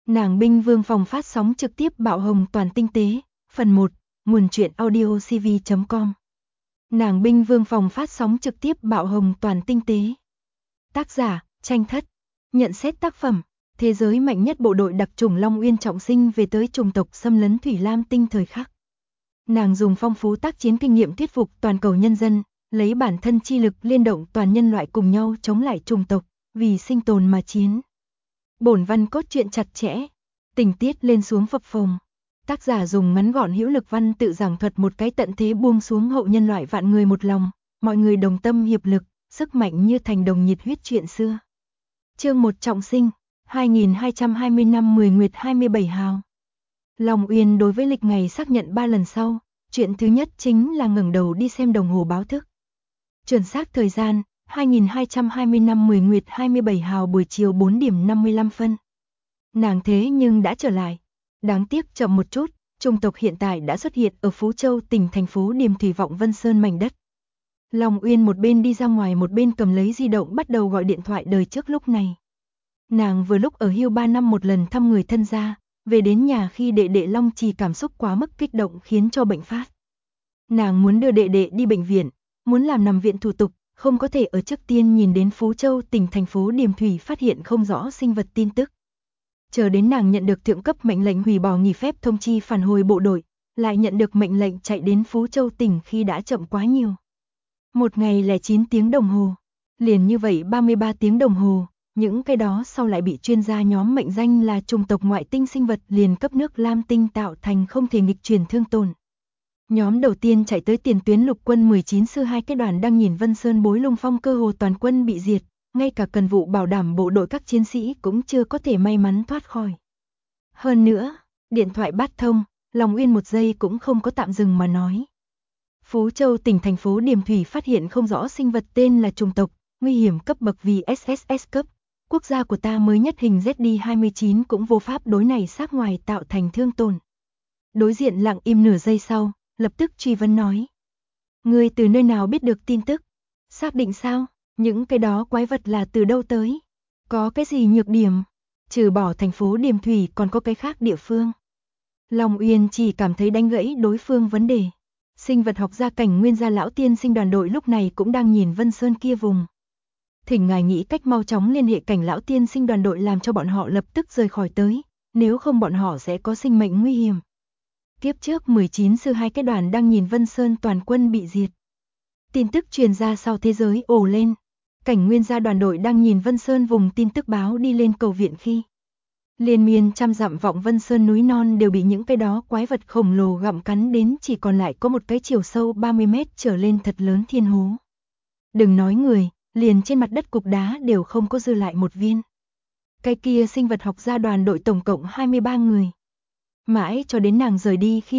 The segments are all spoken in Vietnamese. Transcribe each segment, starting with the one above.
Nàng binh vương phòng phát sóng trực tiếp bạo hồng toàn tinh tế, phần 1, nguồn truyện audio cv.com. Nàng binh vương phòng phát sóng trực tiếp bạo hồng toàn tinh tế. Tác giả, Tranh Thất. Nhận xét tác phẩm, thế giới mạnh nhất bộ đội đặc chủng Long Uyên trọng sinh về tới chủng tộc xâm lấn Thủy Lam Tinh thời khắc. Nàng dùng phong phú tác chiến kinh nghiệm thuyết phục toàn cầu nhân dân, lấy bản thân chi lực liên động toàn nhân loại cùng nhau chống lại chủng tộc, vì sinh tồn mà chiến. Bổn văn cốt truyện chặt chẽ, tình tiết lên xuống phập phồng. Tác giả dùng ngắn gọn hữu lực văn tự giảng thuật một cái tận thế buông xuống hậu nhân loại vạn người một lòng, mọi người đồng tâm hiệp lực, sức mạnh như thành đồng nhiệt huyết chuyện xưa. Chương 1 trọng sinh, 2220 năm 10 nguyệt 27 hào. Long Uyên đối với lịch ngày xác nhận 3 lần sau, chuyện thứ nhất chính là ngẩng đầu đi xem đồng hồ báo thức. Chuẩn xác thời gian, 2220 năm 10 nguyệt 27 hào buổi chiều 4 điểm 55 phân. Nàng thế nhưng đã trở lại. Đáng tiếc chậm một chút, chủng tộc hiện tại đã xuất hiện ở Phú Châu tỉnh thành phố Điềm Thủy Vọng Vân Sơn mảnh đất. Long Uyên một bên đi ra ngoài một bên cầm lấy di động bắt đầu gọi điện thoại đời trước lúc này. Nàng vừa lúc ở hưu 3 năm một lần thăm người thân gia, về đến nhà khi đệ đệ Long Trì cảm xúc quá mức kích động khiến cho bệnh phát. Nàng muốn đưa đệ đệ đi bệnh viện, muốn làm nằm viện thủ tục, không có thể ở trước tiên nhìn đến Phú Châu tỉnh thành phố Điềm Thủy phát hiện không rõ sinh vật tin tức. Chờ đến nàng nhận được thượng cấp mệnh lệnh hủy bỏ nghỉ phép thông chi phản hồi bộ đội, lại nhận được mệnh lệnh chạy đến Phú Châu tỉnh khi đã chậm quá nhiều. Một ngày là 9 tiếng đồng hồ, liền như vậy 33 tiếng đồng hồ, những cái đó sau lại bị chuyên gia nhóm mệnh danh là chủng tộc ngoại tinh sinh vật liền cấp nước Lam Tinh tạo thành không thể nghịch chuyển thương tổn. Nhóm đầu tiên chạy tới tiền tuyến lục quân 19 sư 2 cái đoàn đang nhìn Vân Sơn Bối Lung Phong cơ hồ toàn quân bị diệt, ngay cả cần vụ bảo đảm bộ đội các chiến sĩ cũng chưa có thể may mắn thoát khỏi. Hơn nữa, điện thoại bắt thông, Long Uyên một giây cũng không có tạm dừng mà nói. Phú Châu tỉnh thành phố Điềm Thủy phát hiện không rõ sinh vật tên là chủng tộc, nguy hiểm cấp bậc vì SSS cấp. Quốc gia của ta mới nhất hình ZD-29 cũng vô pháp đối này xác ngoài tạo thành thương tổn. Đối diện lặng im nửa giây sau, lập tức truy vấn nói. Ngươi từ nơi nào biết được tin tức? Xác định sao? Những cái đó quái vật là từ đâu tới? Có cái gì nhược điểm? Trừ bỏ thành phố Điềm Thủy còn có cái khác địa phương. Long Uyên chỉ cảm thấy đánh gãy đối phương vấn đề. Sinh vật học gia Cảnh Nguyên gia lão tiên sinh đoàn đội lúc này cũng đang nhìn Vân Sơn kia vùng. Thỉnh ngài nghĩ cách mau chóng liên hệ Cảnh lão tiên sinh đoàn đội làm cho bọn họ lập tức rời khỏi tới, nếu không bọn họ sẽ có sinh mệnh nguy hiểm. Kiếp trước 19 sư 2 cái đoàn đang nhìn Vân Sơn toàn quân bị diệt. Tin tức truyền ra sau thế giới ồ lên. Cảnh Nguyên gia đoàn đội đang nhìn Vân Sơn vùng tin tức báo đi lên cầu viện khi. Liên miên trăm dặm vọng Vân Sơn núi non đều bị những cái đó quái vật khổng lồ gặm cắn đến chỉ còn lại có một cái chiều sâu 30 mét trở lên thật lớn thiên hố. Đừng nói người, liền trên mặt đất cục đá đều không có dư lại một viên. Cái kia sinh vật học gia đoàn đội tổng cộng 23 người. Mãi cho đến nàng rời đi khi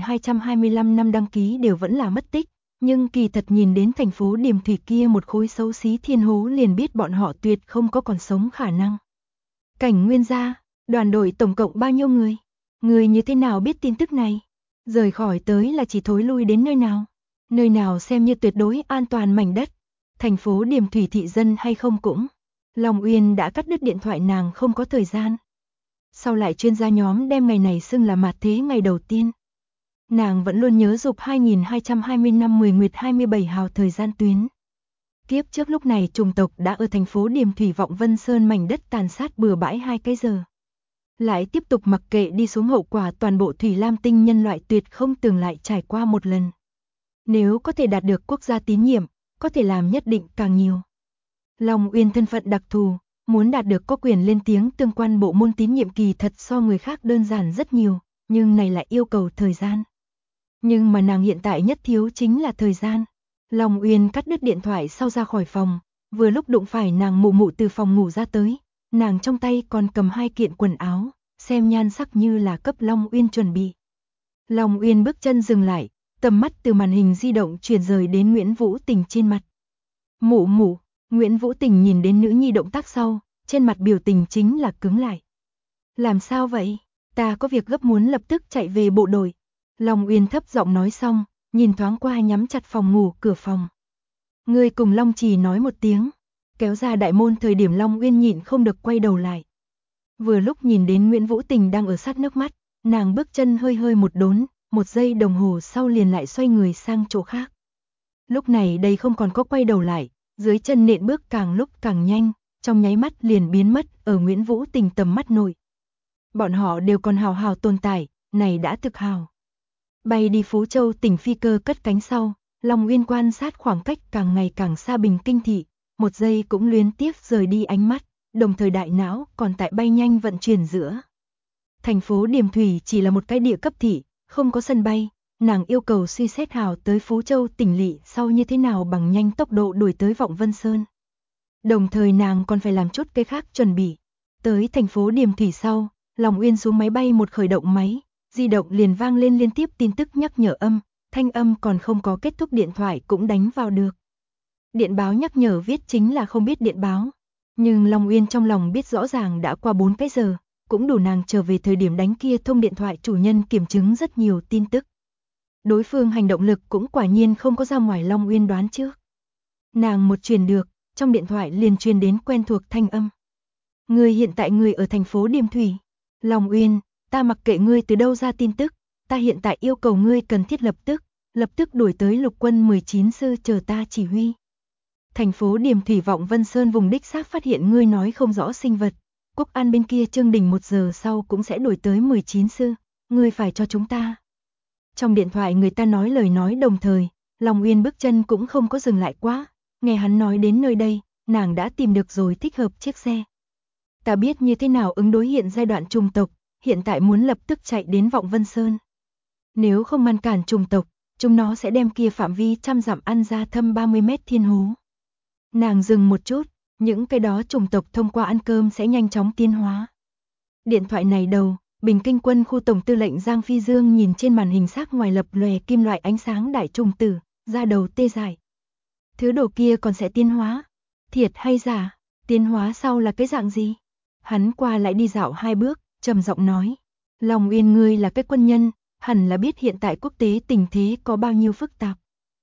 2225 năm đăng ký đều vẫn là mất tích, nhưng kỳ thật nhìn đến thành phố Điềm Thủy kia một khối xấu xí thiên hố liền biết bọn họ tuyệt không có còn sống khả năng. Cảnh Nguyên gia, đoàn đội tổng cộng bao nhiêu người? Người như thế nào biết tin tức này? Rời khỏi tới là chỉ thối lui đến nơi nào? Nơi nào xem như tuyệt đối an toàn mảnh đất? Thành phố Điềm Thủy thị dân hay không cũng? Long Uyên đã cắt đứt điện thoại nàng không có thời gian. Sau lại chuyên gia nhóm đem ngày này xưng là mạt thế ngày đầu tiên. Nàng vẫn luôn nhớ dục 2220 năm 10 nguyệt 27 hào thời gian tuyến. Kiếp trước lúc này chủng tộc đã ở thành phố Điềm Thủy Vọng Vân Sơn mảnh đất tàn sát bừa bãi 2 cái giờ. Lại tiếp tục mặc kệ đi xuống hậu quả toàn bộ Thủy Lam Tinh nhân loại tuyệt không từng lại trải qua một lần. Nếu có thể đạt được quốc gia tín nhiệm, có thể làm nhất định càng nhiều. Long Uyên thân phận đặc thù, muốn đạt được có quyền lên tiếng tương quan bộ môn tín nhiệm kỳ thật so người khác đơn giản rất nhiều, nhưng này lại yêu cầu thời gian. Nhưng mà nàng hiện tại nhất thiếu chính là thời gian. Long Uyên cắt đứt điện thoại sau ra khỏi phòng, vừa lúc đụng phải nàng mụ mụ từ phòng ngủ ra tới, nàng trong tay còn cầm 2 kiện quần áo, xem nhan sắc như là cấp Long Uyên chuẩn bị. Long Uyên bước chân dừng lại, tầm mắt từ màn hình di động chuyển rời đến Nguyễn Vũ Tình trên mặt. Mụ mụ, Nguyễn Vũ Tình nhìn đến nữ nhi động tác sau, trên mặt biểu tình chính là cứng lại. Làm sao vậy? Ta có việc gấp muốn lập tức chạy về bộ đội. Long Uyên thấp giọng nói xong, nhìn thoáng qua nhắm chặt phòng ngủ cửa phòng. Ngươi cùng Long Trì nói một tiếng, kéo ra đại môn thời điểm Long Uyên nhịn không được quay đầu lại. Vừa lúc nhìn đến Nguyễn Vũ Tình đang ở sát nước mắt, nàng bước chân hơi hơi một đốn, 1 giây đồng hồ sau liền lại xoay người sang chỗ khác. Lúc này đây không còn có quay đầu lại, dưới chân nện bước càng lúc càng nhanh, trong nháy mắt liền biến mất ở Nguyễn Vũ Tình tầm mắt nội. Bọn họ đều còn hào hào tồn tại, này đã thực hào. Bay đi Phú Châu tỉnh phi cơ cất cánh sau, Long Uyên quan sát khoảng cách càng ngày càng xa Bình Kinh thị, 1 giây cũng luyến tiếc rời đi ánh mắt, đồng thời đại não còn tại bay nhanh vận chuyển giữa. Thành phố Điềm Thủy chỉ là một cái địa cấp thị, không có sân bay, nàng yêu cầu suy xét hào tới Phú Châu tỉnh lỵ sau như thế nào bằng nhanh tốc độ đuổi tới Vọng Vân Sơn. Đồng thời nàng còn phải làm chút cái khác chuẩn bị. Tới thành phố Điềm Thủy sau, Long Uyên xuống máy bay một khởi động máy, di động liền vang lên liên tiếp tin tức nhắc nhở âm, thanh âm còn không có kết thúc điện thoại cũng đánh vào được. Điện báo nhắc nhở viết chính là không biết điện báo, nhưng Long Uyên trong lòng biết rõ ràng đã qua 4 cái giờ, cũng đủ nàng trở về thời điểm đánh kia thông điện thoại chủ nhân kiểm chứng rất nhiều tin tức. Đối phương hành động lực cũng quả nhiên không có ra ngoài Long Uyên đoán trước. Nàng một truyền được, trong điện thoại liền truyền đến quen thuộc thanh âm. Ngươi hiện tại người ở thành phố Điềm Thủy. Long Uyên, ta mặc kệ ngươi từ đâu ra tin tức, ta hiện tại yêu cầu ngươi cần thiết lập tức đuổi tới lục quân 19 sư chờ ta chỉ huy. Thành phố Điềm Thủy Vọng Vân Sơn vùng đích xác phát hiện ngươi nói không rõ sinh vật. Quốc An bên kia Trương Đình 1 giờ sau cũng sẽ đuổi tới 19 sư, ngươi phải cho chúng ta. Trong điện thoại người ta nói lời nói đồng thời, Long Uyên bước chân cũng không có dừng lại quá, nghe hắn nói đến nơi đây, nàng đã tìm được rồi thích hợp chiếc xe. Ta biết như thế nào ứng đối hiện giai đoạn trùng tộc, hiện tại muốn lập tức chạy đến Vọng Vân Sơn. Nếu không ngăn cản trùng tộc, chúng nó sẽ đem kia phạm vi 100 dặm ăn ra thâm 30 mét thiên hố. Nàng dừng một chút, những cái đó trùng tộc thông qua ăn cơm sẽ nhanh chóng tiến hóa. Điện thoại này đầu, Bình Kinh quân khu tổng tư lệnh Giang Phi Dương nhìn trên màn hình sắc ngoài lập lòe kim loại ánh sáng đại trùng tử, da đầu tê dại. Thứ đồ kia còn sẽ tiến hóa? Thiệt hay giả? Tiến hóa sau là cái dạng gì? Hắn qua lại đi dạo 2 bước, trầm giọng nói. Long Uyên ngươi là cái quân nhân, hẳn là biết hiện tại quốc tế tình thế có bao nhiêu phức tạp.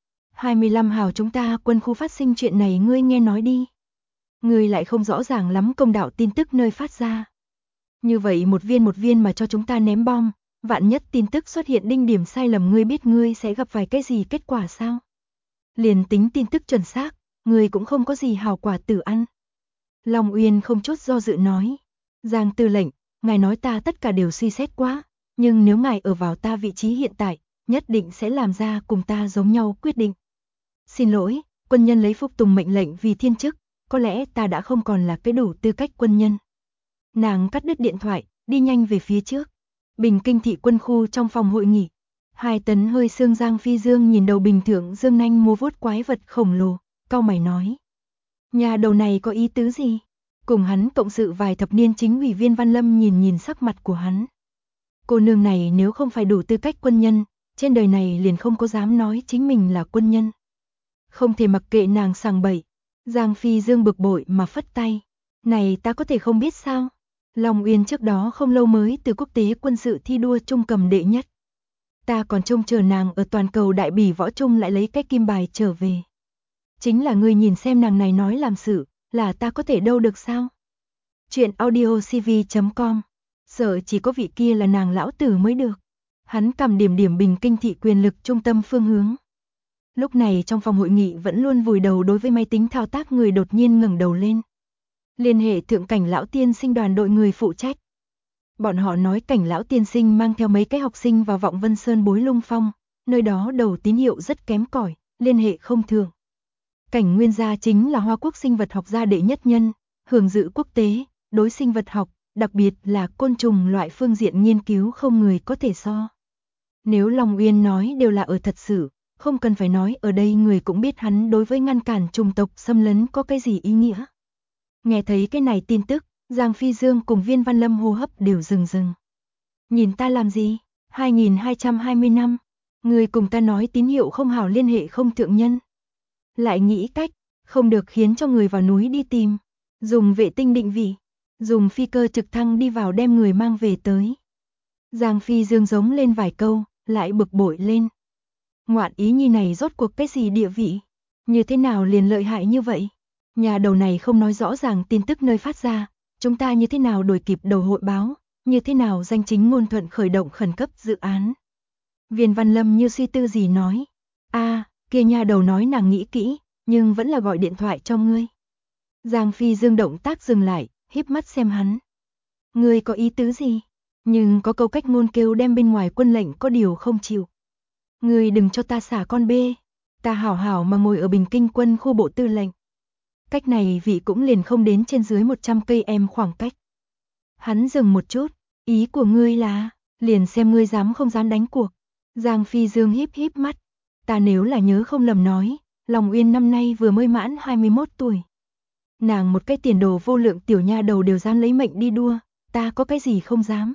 25 hào chúng ta quân khu phát sinh chuyện này ngươi nghe nói đi. Ngươi lại không rõ ràng lắm công đạo tin tức nơi phát ra. Như vậy một viên mà cho chúng ta ném bom, vạn nhất tin tức xuất hiện đinh điểm sai lầm ngươi biết ngươi sẽ gặp phải cái gì kết quả sao? Liền tính tin tức chuẩn xác, ngươi cũng không có gì hào quả tử ăn. Long Uyên không chút do dự nói. Giang tư lệnh, ngài nói ta tất cả đều suy xét quá, nhưng nếu ngài ở vào ta vị trí hiện tại, nhất định sẽ làm ra cùng ta giống nhau quyết định. Xin lỗi, quân nhân lấy phục tùng mệnh lệnh vì thiên chức, có lẽ ta đã không còn là cái đủ tư cách quân nhân. Nàng cắt đứt điện thoại, đi nhanh về phía trước. Bình Kinh thị quân khu trong phòng hội nghị. 2 tấn hơi xương Giang Phi Dương nhìn đầu bình thượng dương nanh múa vuốt quái vật khổng lồ, cau mày nói. Nhà đầu này có ý tứ gì? Cùng hắn cộng sự vài thập niên chính ủy viên Văn Lâm nhìn sắc mặt của hắn. Cô nương này nếu không phải đủ tư cách quân nhân, trên đời này liền không có dám nói chính mình là quân nhân. Không thể mặc kệ nàng sằng bậy. Giang Phi Dương bực bội mà phất tay. Này ta có thể không biết sao? Long Uyên trước đó không lâu mới từ quốc tế quân sự thi đua trung cầm đệ nhất. Ta còn trông chờ nàng ở toàn cầu đại bỉ võ trung lại lấy cái kim bài trở về. Chính là người nhìn xem nàng này nói làm sự, là ta có thể đâu được sao? Chuyện audiocv.com. Sợ chỉ có vị kia là nàng lão tử mới được. Hắn cầm điểm Bình Kinh thị quyền lực trung tâm phương hướng. Lúc này trong phòng hội nghị vẫn luôn vùi đầu đối với máy tính thao tác người đột nhiên ngẩng đầu lên. Liên hệ thượng Cảnh lão tiên sinh đoàn đội người phụ trách. Bọn họ nói Cảnh lão tiên sinh mang theo mấy cái học sinh vào Vọng Vân Sơn Bối Lung Phong, nơi đó đầu tín hiệu rất kém cỏi, liên hệ không thường. Cảnh nguyên gia chính là Hoa Quốc sinh vật học gia đệ nhất nhân, hưởng dự quốc tế, đối sinh vật học, đặc biệt là côn trùng loại phương diện nghiên cứu không người có thể so. Nếu Long Uyên nói đều là ở thật sự, không cần phải nói ở đây người cũng biết hắn đối với ngăn cản chủng tộc xâm lấn có cái gì ý nghĩa. Nghe thấy cái này tin tức, Giang Phi Dương cùng Viên Văn Lâm hô hấp đều dừng. Nhìn ta làm gì? 2220 năm, người cùng ta nói tín hiệu không hảo liên hệ không thượng nhân. Lại nghĩ cách, không được khiến cho người vào núi đi tìm, dùng vệ tinh định vị, dùng phi cơ trực thăng đi vào đem người mang về tới. Giang Phi Dương giống lên vài câu, lại bực bội lên. Ngoạn ý nhi này rốt cuộc cái gì địa vị? Như thế nào liền lợi hại như vậy? Nhà đầu này không nói rõ ràng tin tức nơi phát ra, chúng ta như thế nào đuổi kịp đầu hội báo, như thế nào danh chính ngôn thuận khởi động khẩn cấp dự án. Viên Văn Lâm như suy tư gì nói, kia nha đầu nói nàng nghĩ kỹ, nhưng vẫn là gọi điện thoại cho ngươi. Giang Phi Dương động tác dừng lại, híp mắt xem hắn. Ngươi có ý tứ gì? Nhưng có câu cách ngôn kêu đem bên ngoài quân lệnh có điều không chịu. Ngươi đừng cho ta xả con bê, ta hảo hảo mà ngồi ở Bình Kinh quân khu bộ tư lệnh. Cách này vị cũng liền không đến trên dưới 100 cây em khoảng cách. Hắn dừng một chút, ý của ngươi là, liền xem ngươi dám không dám đánh cuộc. Giang Phi Dương híp mắt, ta nếu là nhớ không lầm nói, Long Uyên năm nay vừa mới mãn 21 tuổi. Nàng một cái tiền đồ vô lượng tiểu nha đầu đều dám lấy mệnh đi đua, ta có cái gì không dám.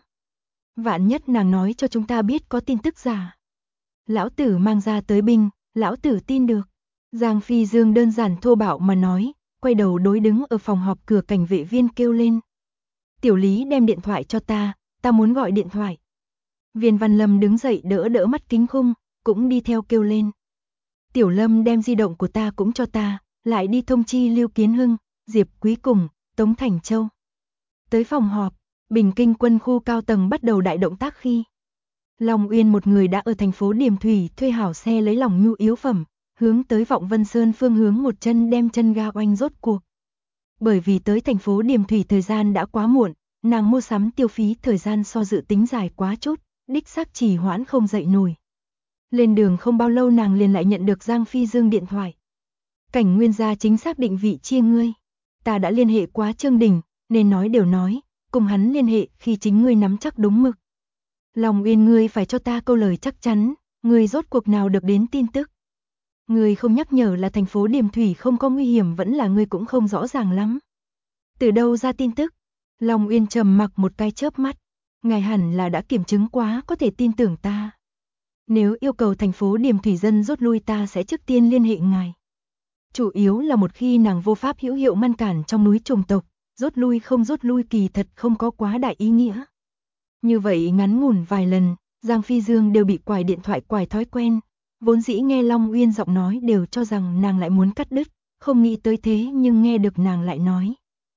Vạn nhất nàng nói cho chúng ta biết có tin tức giả. Lão tử mang ra tới binh, lão tử tin được. Giang Phi Dương đơn giản thô bạo mà nói, quay đầu đối đứng ở phòng họp cửa cảnh vệ viên kêu lên. Tiểu Lý đem điện thoại cho ta muốn gọi điện thoại. Viên Văn Lâm đứng dậy đỡ mắt kính khung, cũng đi theo kêu lên. Tiểu Lâm đem di động của ta cũng cho ta, lại đi thông chi Lưu Kiến Hưng, Diệp Quý cùng, Tống Thành Châu. Tới phòng họp, Bình Kinh quân khu cao tầng bắt đầu đại động tác khi. Long Uyên một người đã ở thành phố Điềm Thủy thuê hảo xe lấy lòng nhu yếu phẩm, hướng tới Vọng Vân Sơn phương hướng một chân đem chân ga oanh rốt cuộc. Bởi vì tới thành phố Điềm Thủy thời gian đã quá muộn, nàng mua sắm tiêu phí thời gian so dự tính dài quá chút, đích xác trì hoãn không dậy nổi. Lên đường không bao lâu nàng liền lại nhận được Giang Phi Dương điện thoại. Cảnh Nguyên gia chính xác định vị chia ngươi. Ta đã liên hệ quá Trương Đình, nên nói đều nói, cùng hắn liên hệ khi chính ngươi nắm chắc đúng mực. Long Uyên ngươi phải cho ta câu lời chắc chắn, ngươi rốt cuộc nào được đến tin tức. Ngươi không nhắc nhở là thành phố Điềm Thủy không có nguy hiểm vẫn là ngươi cũng không rõ ràng lắm. Từ đâu ra tin tức? Long Uyên trầm mặc một cái chớp mắt. Ngài hẳn là đã kiểm chứng quá có thể tin tưởng ta. Nếu yêu cầu thành phố Điềm Thủy dân rút lui ta sẽ trước tiên liên hệ ngài. Chủ yếu là một khi nàng vô pháp hữu hiệu ngăn cản trong núi trùng tộc, rút lui không rút lui kỳ thật không có quá đại ý nghĩa. Như vậy ngắn ngủn vài lần, Giang Phi Dương đều bị quải điện thoại quải thói quen, vốn dĩ nghe Long Uyên giọng nói đều cho rằng nàng lại muốn cắt đứt, không nghĩ tới thế nhưng nghe được nàng lại nói.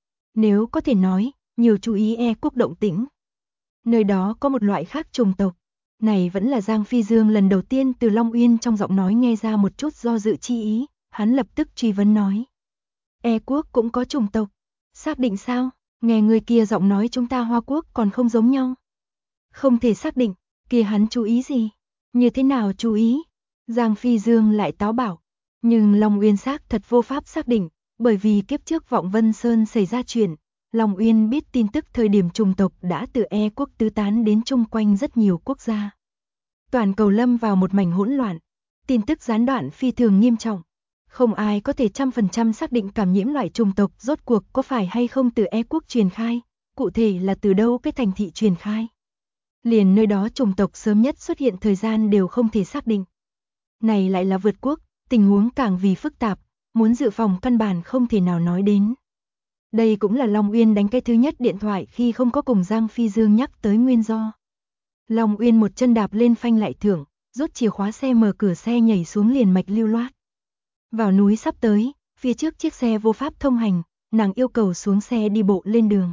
Nếu có thể nói, nhiều chú ý quốc động tĩnh. Nơi đó có một loại khác trùng tộc. Này vẫn là Giang Phi Dương lần đầu tiên từ Long Uyên trong giọng nói nghe ra một chút do dự chi ý, hắn lập tức truy vấn nói. Quốc cũng có trùng tộc. Xác định sao? Nghe người kia giọng nói chúng ta Hoa Quốc còn không giống nhau. Không thể xác định, kia hắn chú ý gì? Như thế nào chú ý? Giang Phi Dương lại táo bảo. Nhưng Long Uyên xác thật vô pháp xác định, bởi vì kiếp trước Vọng Vân Sơn xảy ra chuyện. Long Uyên biết tin tức thời điểm trùng tộc đã từ quốc tứ tán đến chung quanh rất nhiều quốc gia. Toàn cầu lâm vào một mảnh hỗn loạn, tin tức gián đoạn phi thường nghiêm trọng. Không ai có thể 100% xác định cảm nhiễm loại trùng tộc rốt cuộc có phải hay không từ quốc truyền khai, cụ thể là từ đâu cái thành thị truyền khai. Liền nơi đó trùng tộc sớm nhất xuất hiện thời gian đều không thể xác định. Này lại là vượt quốc, tình huống càng vì phức tạp, muốn dự phòng căn bản không thể nào nói đến. Đây cũng là Long Uyên đánh cái thứ nhất điện thoại khi không có cùng Giang Phi Dương nhắc tới nguyên do. Long Uyên một chân đạp lên phanh lại thưởng, rút chìa khóa xe mở cửa xe nhảy xuống liền mạch lưu loát. Vào núi sắp tới, phía trước chiếc xe vô pháp thông hành, nàng yêu cầu xuống xe đi bộ lên đường.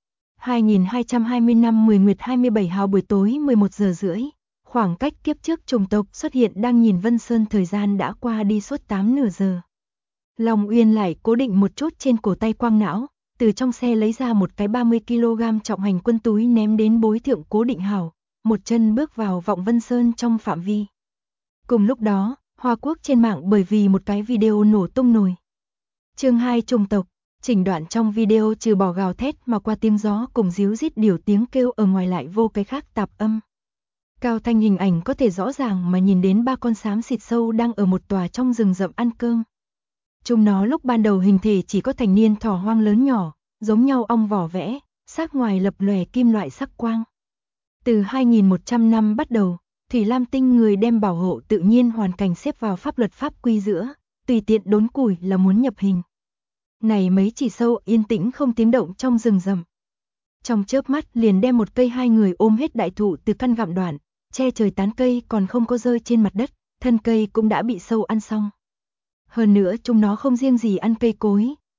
2220 năm 10 nguyệt 27 hào buổi tối 11 giờ rưỡi, khoảng cách kiếp trước trùng tộc xuất hiện đang nhìn Vân Sơn thời gian đã qua đi suốt 8 nửa giờ. Long Uyên lại cố định một chút trên cổ tay quang não, từ trong xe lấy ra một cái 30 kg trọng hành quân túi ném đến bối thượng cố định hảo, một chân bước vào Vọng Vân Sơn trong phạm vi. Cùng lúc đó, Hoa Quốc trên mạng bởi vì một cái video nổ tung nổi. Chương 2 trùng tộc, chỉnh đoạn trong video trừ bỏ gào thét mà qua tiếng gió cùng díu rít điều tiếng kêu ở ngoài lại vô cái khác tạp âm. Cao thanh hình ảnh có thể rõ ràng mà nhìn đến 3 con xám xịt sâu đang ở một tòa trong rừng rậm ăn cơm. Chúng nó lúc ban đầu hình thể chỉ có thành niên thỏ hoang lớn nhỏ, giống nhau ong vỏ vẽ, xác ngoài lập lòe kim loại sắc quang. Từ 2100 năm bắt đầu, Thủy Lam Tinh người đem bảo hộ tự nhiên hoàn cảnh xếp vào pháp luật pháp quy giữa, tùy tiện đốn củi là muốn nhập hình. Này mấy chỉ sâu yên tĩnh không tiếng động trong rừng rậm. Trong chớp mắt liền đem một cây 2 người ôm hết đại thụ từ căn gặm đoạn, che trời tán cây còn không có rơi trên mặt đất, thân cây cũng đã bị sâu ăn xong. Hơn nữa chúng nó không riêng gì ăn cây cối,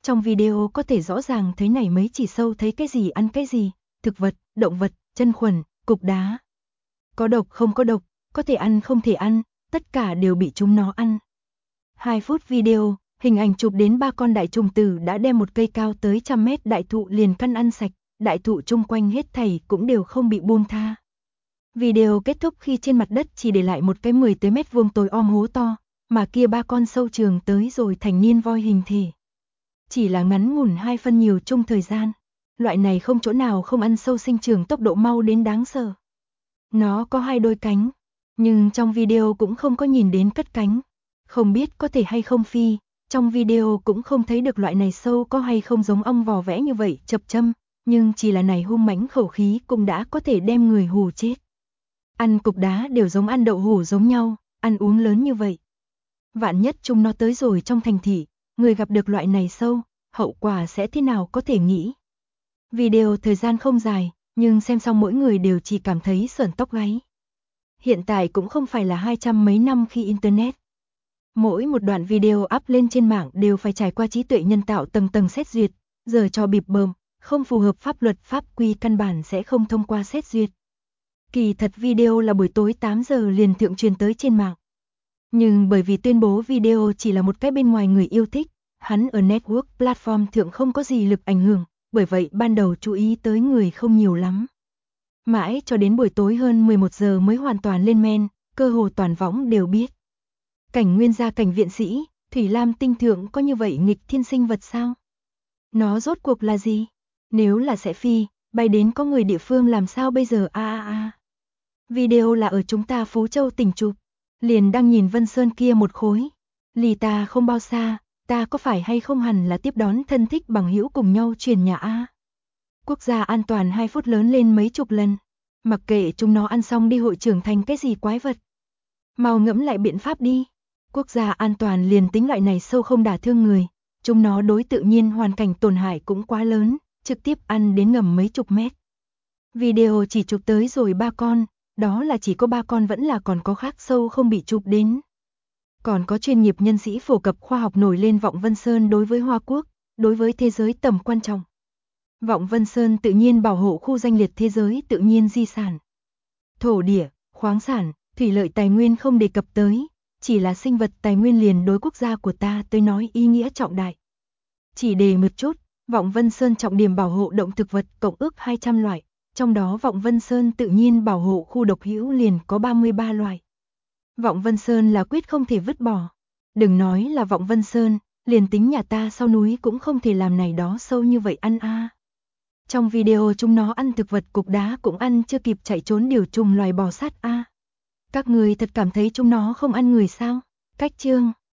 Trong video có thể rõ ràng thấy này mấy chỉ sâu thấy cái gì ăn cái gì, thực vật, động vật, chân khuẩn, cục đá. Có độc không có độc, có thể ăn không thể ăn, tất cả đều bị chúng nó ăn. 2 phút video, hình ảnh chụp đến 3 con đại trùng tử đã đem một cây cao tới 100 mét đại thụ liền căn ăn sạch, đại thụ chung quanh hết thảy cũng đều không bị buông tha. Video kết thúc khi trên mặt đất chỉ để lại một cái 10 tới mét vuông tối om hố to, mà kia 3 con sâu trường tới rồi thành niên voi hình thể. Chỉ là ngắn ngủn 2 phân nhiều chung thời gian, loại này không chỗ nào không ăn sâu sinh trưởng tốc độ mau đến đáng sợ. Nó có 2 đôi cánh, nhưng trong video cũng không có nhìn đến cất cánh. Không biết có thể hay không phi, trong video cũng không thấy được loại này sâu có hay không giống ong vò vẽ như vậy chập châm, nhưng chỉ là này hung mãnh khẩu khí cũng đã có thể đem người hù chết. Ăn cục đá đều giống ăn đậu hũ giống nhau, ăn uống lớn như vậy. Vạn nhất chúng nó tới rồi trong thành thị, người gặp được loại này sâu, hậu quả sẽ thế nào có thể nghĩ. Video thời gian không dài, nhưng xem xong mỗi người đều chỉ cảm thấy sởn tóc gáy. Hiện tại cũng không phải là 200 mấy năm khi Internet. Mỗi một đoạn video up lên trên mạng đều phải trải qua trí tuệ nhân tạo tầng tầng xét duyệt, giờ cho bịp bợm, không phù hợp pháp luật pháp quy căn bản sẽ không thông qua xét duyệt. Kỳ thật video là buổi tối 8 giờ liền thượng truyền tới trên mạng. Nhưng bởi vì tuyên bố video chỉ là một cái bên ngoài người yêu thích, hắn ở network platform thượng không có gì lực ảnh hưởng, bởi vậy ban đầu chú ý tới người không nhiều lắm. Mãi cho đến buổi tối hơn 11 giờ mới hoàn toàn lên men, cơ hồ toàn võng đều biết. Cảnh nguyên gia cảnh viện sĩ, Thủy Lam tinh thượng có như vậy nghịch thiên sinh vật sao? Nó rốt cuộc là gì? Nếu là sẽ phi, bay đến có người địa phương làm sao bây giờ Video là ở chúng ta Phú Châu tỉnh chụp, liền đang nhìn Vân Sơn kia một khối. Lì ta không bao xa, ta có phải hay không hẳn là tiếp đón thân thích bằng hữu cùng nhau chuyển nhà Quốc gia an toàn 2 phút lớn lên mấy chục lần, mặc kệ chúng nó ăn xong đi hội trưởng thành cái gì quái vật. Mau ngẫm lại biện pháp đi. Quốc gia an toàn liền tính loại này sâu không đả thương người, chúng nó đối tự nhiên hoàn cảnh tổn hại cũng quá lớn, trực tiếp ăn đến ngầm mấy chục mét. Video chỉ chụp tới rồi 3 con, đó là chỉ có 3 con vẫn là còn có khác sâu không bị chụp đến. Còn có chuyên nghiệp nhân sĩ phổ cập khoa học nổi lên Vọng Vân Sơn đối với Hoa Quốc, đối với thế giới tầm quan trọng. Vọng Vân Sơn tự nhiên bảo hộ khu danh liệt thế giới tự nhiên di sản. Thổ địa, khoáng sản, thủy lợi tài nguyên không đề cập tới, chỉ là sinh vật tài nguyên liền đối quốc gia của ta tới nói ý nghĩa trọng đại. Chỉ đề một chút, Vọng Vân Sơn trọng điểm bảo hộ động thực vật cộng ước 200 loại, trong đó Vọng Vân Sơn tự nhiên bảo hộ khu độc hữu liền có 33 loại. Vọng Vân Sơn là quyết không thể vứt bỏ. Đừng nói là Vọng Vân Sơn, liền tính nhà ta sau núi cũng không thể làm này đó sâu như vậy ăn Trong video chúng nó ăn thực vật cục đá cũng ăn chưa kịp chạy trốn điều trùng loài bò sát Các người thật cảm thấy chúng nó không ăn người sao? Cách chương